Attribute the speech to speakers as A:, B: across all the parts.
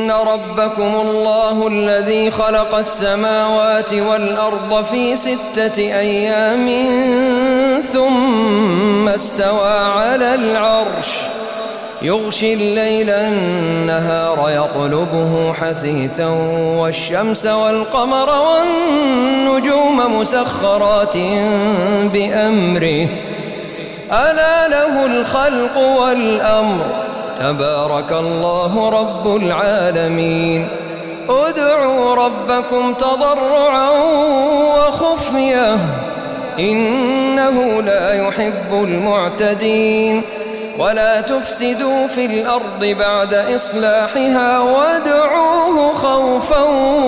A: إن ربكم الله الذي خلق السماوات والأرض في 6 أيام ثم استوى على العرش يغشي الليل النهار يطلبه حثيثا والشمس والقمر والنجوم مسخرات بأمره ألا له الخلق والأمر تبارك الله رب العالمين ادعوا ربكم تضرعا وخفية إنه لا يحب المعتدين ولا تفسدوا في الأرض بعد إصلاحها وادعوه خوفا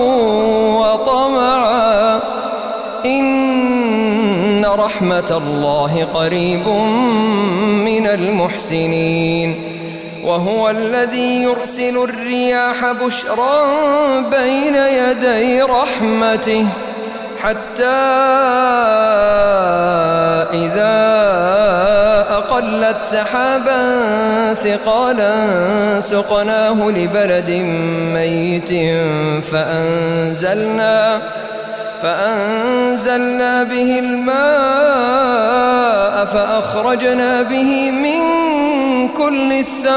A: وطمعا إن رحمة الله قريب من المحسنين وهو الذي يرسل الرياح بشرا بين يدي رحمته حتى إذا أقلت سحابا ثقالا سقناه لبلد ميت فأنزلنا به الماء فأخرجنا به من كل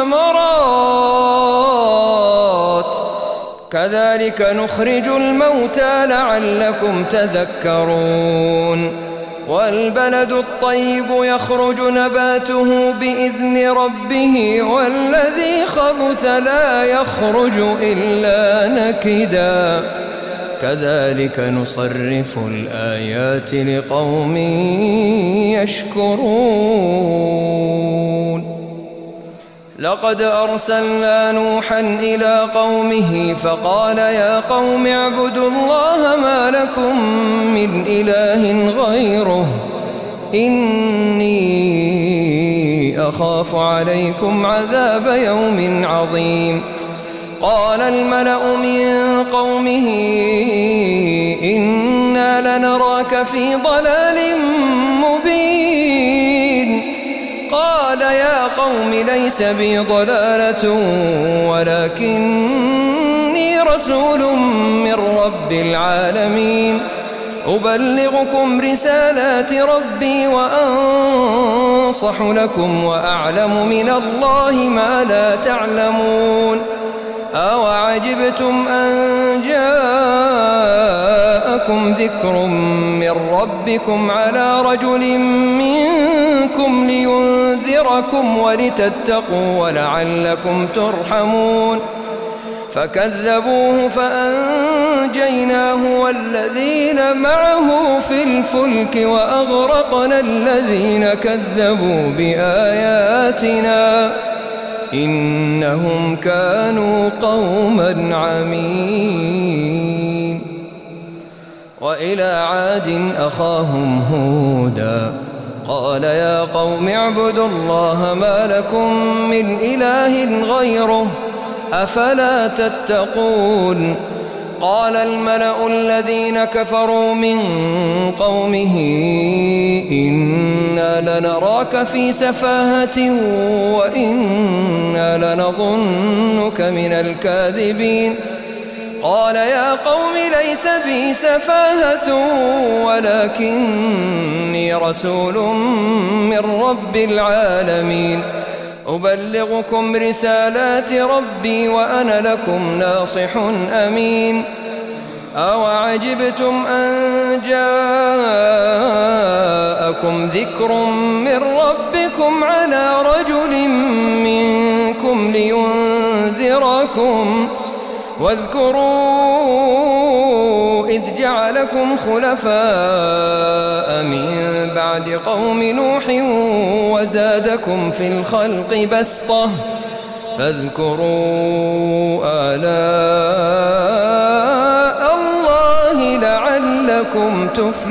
A: الثمرات كذلك نخرج الموتى لعلكم تذكرون والبلد الطيب يخرج نباته بإذن ربه والذي خبث لا يخرج إلا نكدا كذلك نصرف الآيات لقوم يشكرون لقد أرسلنا نوحا إلى قومه فقال يا قوم اعبدوا الله ما لكم من إله غيره إني أخاف عليكم عذاب يوم عظيم قال الملأ من قومه إنا لنراك في ضلال مبين قال يا قوم ليس بي ضلالة ولكني رسول من رب العالمين أبلغكم رسالات ربي وأنصح لكم وأعلم من الله ما لا تعلمون أوعجبتم أن جاءكم ذكر من ربكم على رجل منكم لينذركم ولتتقوا ولعلكم ترحمون فكذبوه فأنجيناه والذين معه في الفلك وأغرقنا الذين كذبوا بآياتنا إنهم كانوا قوما عمين وإلى عاد أخاهم هودا قال يا قوم اعبدوا الله ما لكم من إله غيره أفلا تتقون قال الملأ الذين كفروا من قومه إنا لنراك في سفاهة وإنا لنظنك من الكاذبين قال يا قوم ليس بي سفاهة ولكني رسول من رب العالمين أبلغكم رسالات ربي وأنا لكم ناصح أمين أوعجبتم أن جاءكم ذكر من ربكم على رجل منكم لينذركم واذكروا إذ جعلكم خلفاء من بعد قوم نوح وزادكم في الخلق بسطة فاذكروا آلاء الله لعلكم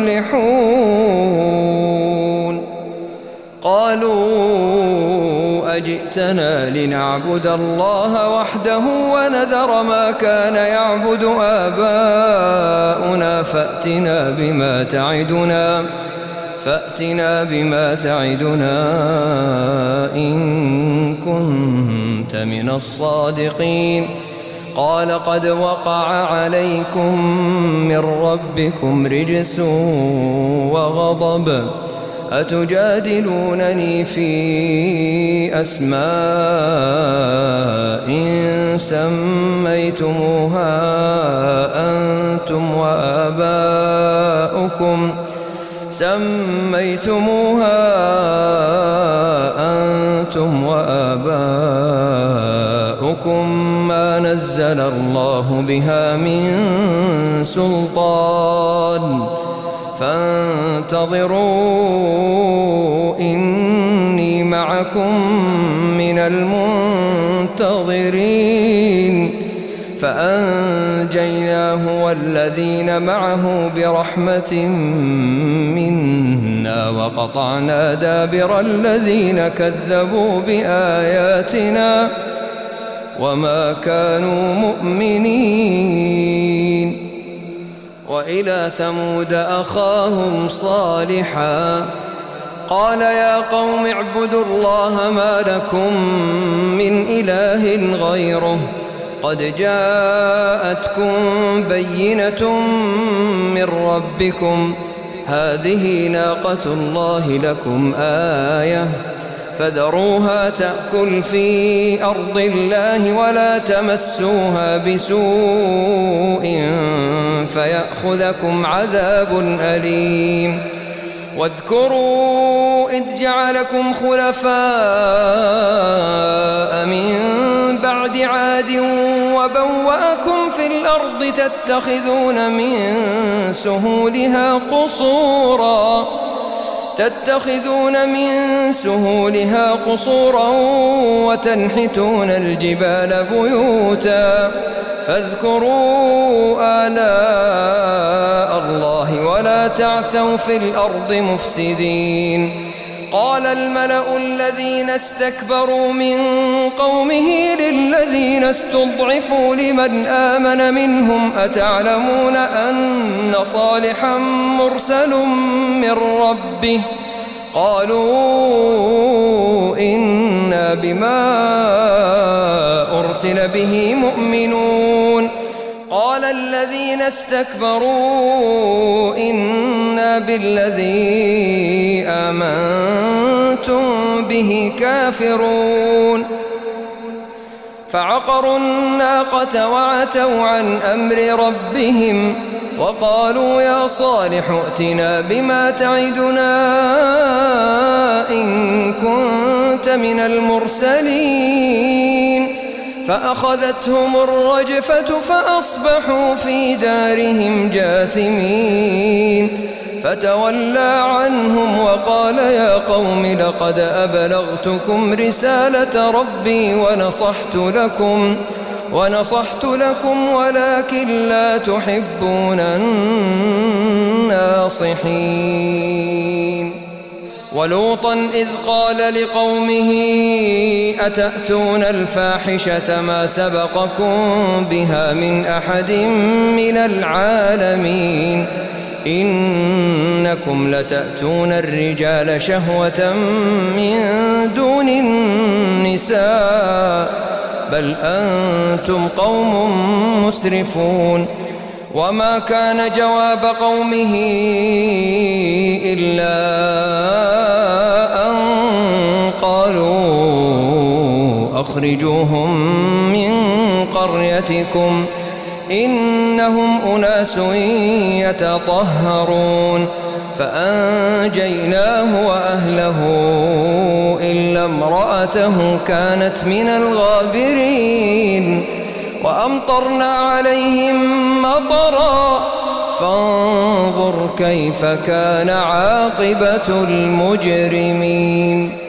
A: تفلحون قالوا أجئتنا لنعبد الله وحده ونذر ما كان يعبد آباؤنا فأتنا بما تعدنا إن كنت من الصادقين قال قد وقع عليكم من ربكم رجس وغضب أتجادلونني في أسماء سميتموها أنتم وآباؤكم ما نزل الله بها من سلطان فانتظروا إني معكم من المنتظرين فأنجيناه والذين معه برحمة منا وقطعنا دابر الذين كذبوا بآياتنا وما كانوا مؤمنين. وإلى ثمود أخاهم صالحا قال يا قوم اعبدوا الله ما لكم من إله غيره قد جاءتكم بينة من ربكم هذه ناقة الله لكم آية فذروها تأكل في أرض الله ولا تمسوها بسوء فيأخذكم عذاب أليم. واذكروا إذ جعلكم خلفاء من بعد عاد وبوأكم في الأرض تتخذون من سهولها قصورا وتنحتون الجبال بيوتا فاذكروا آلاء الله ولا تعثوا في الأرض مفسدين. قال الملأ الذين استكبروا من قومه للذين استضعفوا لمن آمن منهم أتعلمون أن صالحا مرسل من ربه قالوا إنا بما أرسل به مؤمنون. قال الذين استكبروا إنا بالذي آمنتم به كافرون. فعقروا الناقة وعتوا عن أمر ربهم وقالوا يا صالح ائتنا بما تعدنا إن كنت من المرسلين. فأخذتهم الرجفة فأصبحوا في دارهم جاثمين. فتولى عنهم وقال يا قوم لقد أبلغتكم رسالة ربي ونصحت لكم ولكن لا تحبون الناصحين. ولوطا إذ قال لقومه أتأتون الفاحشة ما سبقكم بها من أحد من العالمين إنكم لتأتون الرجال شهوة من دون النساء بل أنتم قوم مسرفون. وما كان جواب قومه إلا أن قالوا أخرجوهم من قريتكم إنهم أناس يتطهرون. فأنجيناه وأهله إلا امرأته كانت من الغابرين. وأمطرنا عليهم مطرا فانظر كيف كان عاقبة المجرمين.